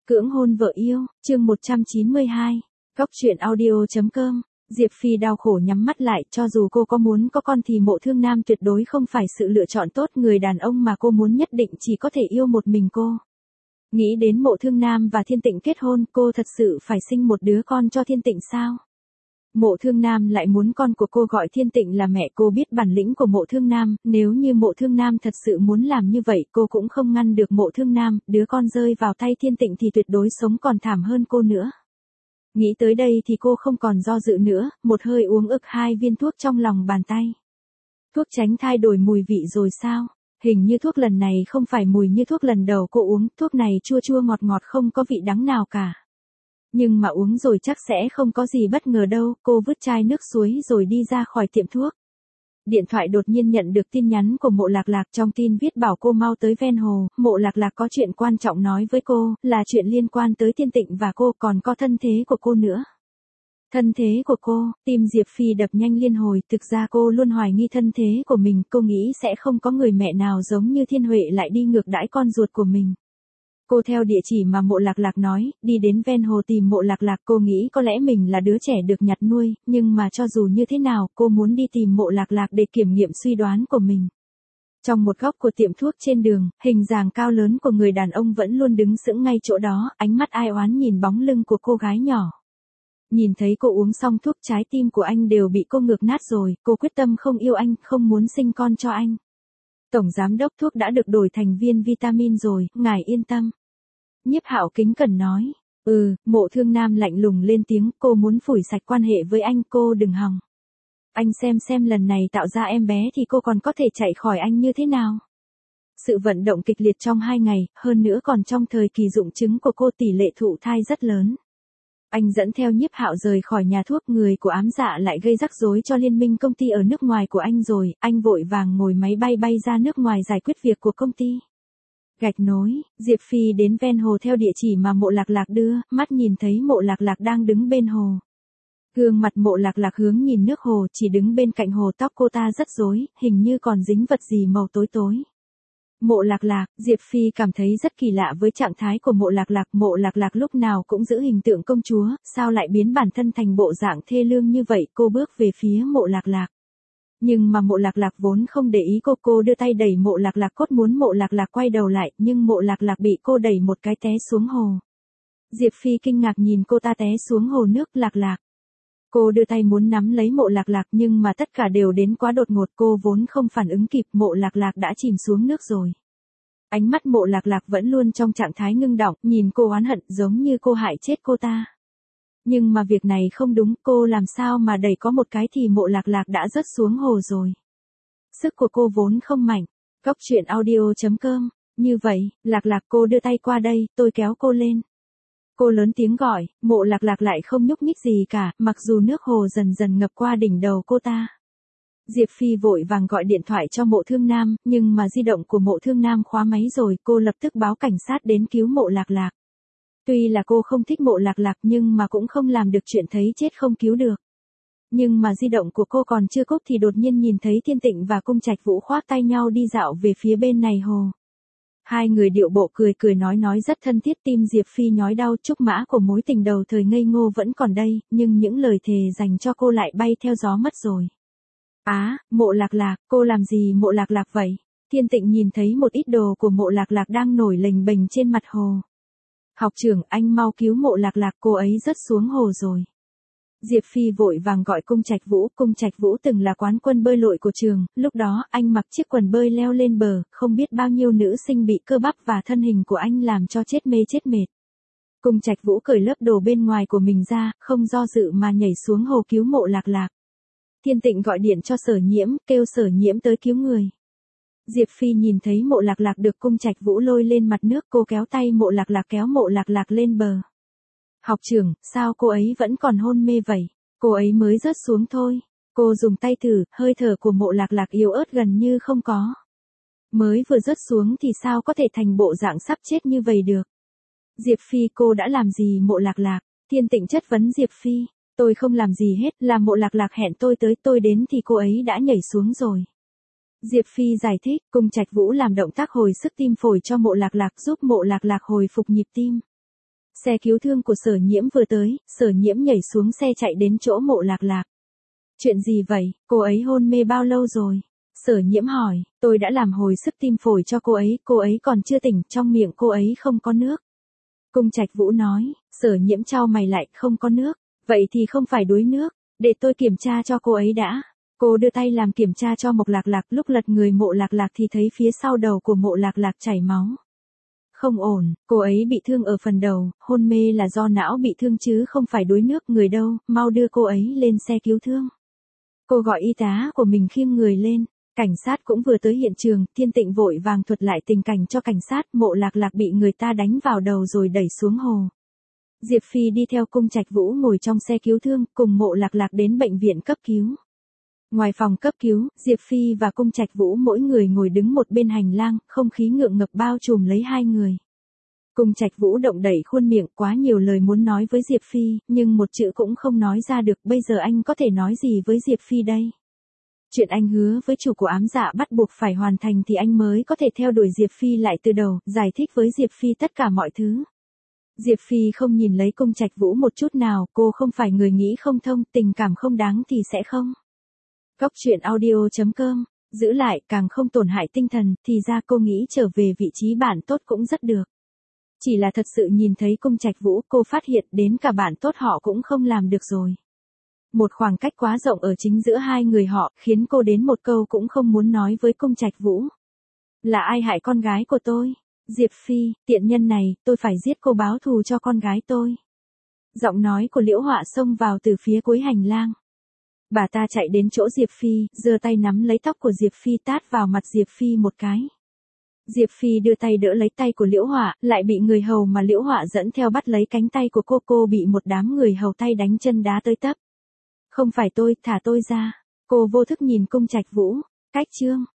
Cưỡng hôn vợ yêu, chương 192. Góc truyện audio.com. Diệp Phi đau khổ nhắm mắt lại, cho dù cô có muốn có con thì Mộ Thương Nam tuyệt đối không phải sự lựa chọn tốt, người đàn ông mà cô muốn nhất định chỉ có thể yêu một mình cô. Nghĩ đến Mộ Thương Nam và Thiên Tịnh kết hôn, cô thật sự phải sinh một đứa con cho Thiên Tịnh sao? Mộ Thương Nam lại muốn con của cô gọi Thiên Tịnh là mẹ, cô biết bản lĩnh của Mộ Thương Nam, nếu như Mộ Thương Nam thật sự muốn làm như vậy, cô cũng không ngăn được Mộ Thương Nam, đứa con rơi vào tay Thiên Tịnh thì tuyệt đối sống còn thảm hơn cô nữa. Nghĩ tới đây thì cô không còn do dự nữa, một hơi uống ực 2 viên thuốc trong lòng bàn tay. Thuốc tránh thai đổi mùi vị rồi sao? Hình như thuốc lần này không phải mùi như thuốc lần đầu cô uống, thuốc này chua chua ngọt ngọt không có vị đắng nào cả. Nhưng mà uống rồi chắc sẽ không có gì bất ngờ đâu, cô vứt chai nước suối rồi đi ra khỏi tiệm thuốc. Điện thoại đột nhiên nhận được tin nhắn của Mộ Lạc Lạc, trong tin viết bảo cô mau tới ven hồ, Mộ Lạc Lạc có chuyện quan trọng nói với cô, là chuyện liên quan tới Thiên Tịnh và cô, còn có thân thế của cô nữa. Thân thế của cô, tim Diệp Phi đập nhanh liên hồi, thực ra cô luôn hoài nghi thân thế của mình, cô nghĩ sẽ không có người mẹ nào giống như Thiên Huệ lại đi ngược đãi con ruột của mình. Cô theo địa chỉ mà Mộ Lạc Lạc nói, đi đến ven hồ tìm Mộ Lạc Lạc, cô nghĩ có lẽ mình là đứa trẻ được nhặt nuôi, nhưng mà cho dù như thế nào, cô muốn đi tìm Mộ Lạc Lạc để kiểm nghiệm suy đoán của mình. Trong một góc của tiệm thuốc trên đường, hình dáng cao lớn của người đàn ông vẫn luôn đứng sững ngay chỗ đó, ánh mắt ai oán nhìn bóng lưng của cô gái nhỏ. Nhìn thấy cô uống xong thuốc, trái tim của anh đều bị cô ngược nát rồi, cô quyết tâm không yêu anh, không muốn sinh con cho anh. Tổng giám đốc thuốc đã được đổi thành viên vitamin rồi, ngài yên tâm. Nhiếp Hạo kính cẩn nói. Mộ Thương Nam lạnh lùng lên tiếng, cô muốn phủi sạch quan hệ với anh, cô đừng hòng. Anh xem lần này tạo ra em bé thì cô còn có thể chạy khỏi anh như thế nào? Sự vận động kịch liệt trong 2 ngày, hơn nữa còn trong thời kỳ dụng trứng của cô, tỷ lệ thụ thai rất lớn. Anh dẫn theo Nhiếp Hạo rời khỏi nhà thuốc, người của ám dạ lại gây rắc rối cho liên minh công ty ở nước ngoài của anh rồi, anh vội vàng ngồi máy bay bay ra nước ngoài giải quyết việc của công ty. Gạch nối, Diệp Phi đến ven hồ theo địa chỉ mà Mộ Lạc Lạc đưa, mắt nhìn thấy Mộ Lạc Lạc đang đứng bên hồ. Gương mặt Mộ Lạc Lạc hướng nhìn nước hồ, chỉ đứng bên cạnh hồ, tóc cô ta rất rối, hình như còn dính vật gì màu tối tối. Mộ Lạc Lạc, Diệp Phi cảm thấy rất kỳ lạ với trạng thái của Mộ Lạc Lạc, Mộ Lạc Lạc lúc nào cũng giữ hình tượng công chúa, sao lại biến bản thân thành bộ dạng thê lương như vậy, cô bước về phía Mộ Lạc Lạc. Nhưng mà Mộ Lạc Lạc vốn không để ý cô đưa tay đẩy Mộ Lạc Lạc, cốt muốn Mộ Lạc Lạc quay đầu lại, nhưng Mộ Lạc Lạc bị cô đẩy một cái té xuống hồ. Diệp Phi kinh ngạc nhìn cô ta té xuống hồ nước. Lạc Lạc. Cô đưa tay muốn nắm lấy Mộ Lạc Lạc nhưng mà tất cả đều đến quá đột ngột, cô vốn không phản ứng kịp, Mộ Lạc Lạc đã chìm xuống nước rồi. Ánh mắt Mộ Lạc Lạc vẫn luôn trong trạng thái ngưng đọng, nhìn cô oán hận giống như cô hại chết cô ta. Nhưng mà việc này không đúng, cô làm sao mà đẩy có một cái thì Mộ Lạc Lạc đã rớt xuống hồ rồi. Sức của cô vốn không mạnh. Góc truyện audio.com. Như vậy, Lạc Lạc, cô đưa tay qua đây, tôi kéo cô lên. Cô lớn tiếng gọi, Mộ Lạc Lạc lại không nhúc nhích gì cả, mặc dù nước hồ dần dần ngập qua đỉnh đầu cô ta. Diệp Phi vội vàng gọi điện thoại cho Mộ Thương Nam, nhưng mà di động của Mộ Thương Nam khóa máy rồi, cô lập tức báo cảnh sát đến cứu Mộ Lạc Lạc. Tuy là cô không thích Mộ Lạc Lạc nhưng mà cũng không làm được chuyện thấy chết không cứu được. Nhưng mà di động của cô còn chưa cúp thì đột nhiên nhìn thấy Thiên Tịnh và Cung Trạch Vũ khoác tay nhau đi dạo về phía bên này hồ. Hai người điệu bộ cười nói rất thân thiết, tim Diệp Phi nhói đau, trúc mã của mối tình đầu thời ngây ngô vẫn còn đây, nhưng những lời thề dành cho cô lại bay theo gió mất rồi. Mộ Lạc Lạc, cô làm gì Mộ Lạc Lạc vậy? Thiên Tịnh nhìn thấy một ít đồ của Mộ Lạc Lạc đang nổi lềnh bềnh trên mặt hồ. Học trưởng, anh mau cứu Mộ Lạc Lạc, cô ấy rớt xuống hồ rồi. Diệp Phi vội vàng gọi Cung Trạch Vũ từng là quán quân bơi lội của trường, lúc đó anh mặc chiếc quần bơi leo lên bờ, không biết bao nhiêu nữ sinh bị cơ bắp và thân hình của anh làm cho chết mệt. Cung Trạch Vũ cởi lớp đồ bên ngoài của mình ra, không do dự mà nhảy xuống hồ cứu Mộ Lạc Lạc. Thiên Tịnh gọi điện cho Sở Nhiễm, kêu Sở Nhiễm tới cứu người. Diệp Phi nhìn thấy Mộ Lạc Lạc được Cung Trạch Vũ lôi lên mặt nước, cô kéo tay Mộ Lạc Lạc kéo Mộ Lạc Lạc lên bờ. Học trưởng, sao cô ấy vẫn còn hôn mê vậy? Cô ấy mới rớt xuống thôi. Cô dùng tay thử, hơi thở của Mộ Lạc Lạc yếu ớt gần như không có. Mới vừa rớt xuống thì sao có thể thành bộ dạng sắp chết như vậy được? Diệp Phi, cô đã làm gì Mộ Lạc Lạc? Thiên Tịnh chất vấn Diệp Phi. Tôi không làm gì hết, là Mộ Lạc Lạc hẹn tôi tới, tôi đến thì cô ấy đã nhảy xuống rồi. Diệp Phi giải thích, Cung Trạch Vũ làm động tác hồi sức tim phổi cho Mộ Lạc Lạc, giúp Mộ Lạc Lạc hồi phục nhịp tim. Xe cứu thương của Sở Nhiễm vừa tới, Sở Nhiễm nhảy xuống xe chạy đến chỗ Mộ Lạc Lạc. Chuyện gì vậy, cô ấy hôn mê bao lâu rồi? Sở Nhiễm hỏi, tôi đã làm hồi sức tim phổi cho cô ấy còn chưa tỉnh, trong miệng cô ấy không có nước. Cung Trạch Vũ nói, Sở Nhiễm chau mày lại, không có nước, vậy thì không phải đuối nước, để tôi kiểm tra cho cô ấy đã. Cô đưa tay làm kiểm tra cho Mộ Lạc Lạc, lúc lật người Mộ Lạc Lạc thì thấy phía sau đầu của Mộ Lạc Lạc chảy máu. Không ổn, cô ấy bị thương ở phần đầu, hôn mê là do não bị thương chứ không phải đuối nước, người đâu, mau đưa cô ấy lên xe cứu thương. Cô gọi y tá của mình khiêng người lên, cảnh sát cũng vừa tới hiện trường, Thiên Tịnh vội vàng thuật lại tình cảnh cho cảnh sát, Mộ Lạc Lạc bị người ta đánh vào đầu rồi đẩy xuống hồ. Diệp Phi đi theo Cung Trạch Vũ ngồi trong xe cứu thương, cùng Mộ Lạc Lạc đến bệnh viện cấp cứu. Ngoài phòng cấp cứu, Diệp Phi và Cung Trạch Vũ mỗi người ngồi đứng một bên hành lang, không khí ngượng ngập bao trùm lấy hai người. Cung Trạch Vũ động đẩy khuôn miệng, quá nhiều lời muốn nói với Diệp Phi, nhưng một chữ cũng không nói ra được, bây giờ anh có thể nói gì với Diệp Phi đây? Chuyện anh hứa với chủ của ám dạ bắt buộc phải hoàn thành thì anh mới có thể theo đuổi Diệp Phi lại từ đầu, giải thích với Diệp Phi tất cả mọi thứ. Diệp Phi không nhìn lấy Cung Trạch Vũ một chút nào, cô không phải người nghĩ không thông, tình cảm không đáng thì sẽ không. Góc truyện audio.com, giữ lại càng không tổn hại tinh thần, thì ra cô nghĩ trở về vị trí bạn tốt cũng rất được. Chỉ là thật sự nhìn thấy Cung Trạch Vũ, cô phát hiện đến cả bạn tốt họ cũng không làm được rồi. Một khoảng cách quá rộng ở chính giữa hai người họ, khiến cô đến một câu cũng không muốn nói với Cung Trạch Vũ. Là ai hại con gái của tôi? Diệp Phi, tiện nhân này, tôi phải giết cô báo thù cho con gái tôi. Giọng nói của Liễu Họa xông vào từ phía cuối hành lang. Bà ta chạy đến chỗ Diệp Phi, giơ tay nắm lấy tóc của Diệp Phi tát vào mặt Diệp Phi một cái. Diệp Phi đưa tay đỡ lấy tay của Liễu Họa, lại bị người hầu mà Liễu Họa dẫn theo bắt lấy cánh tay của cô bị một đám người hầu tay đánh chân đá tới tấp. Không phải tôi, thả tôi ra. Cô vô thức nhìn Cung Trạch Vũ. Cách chương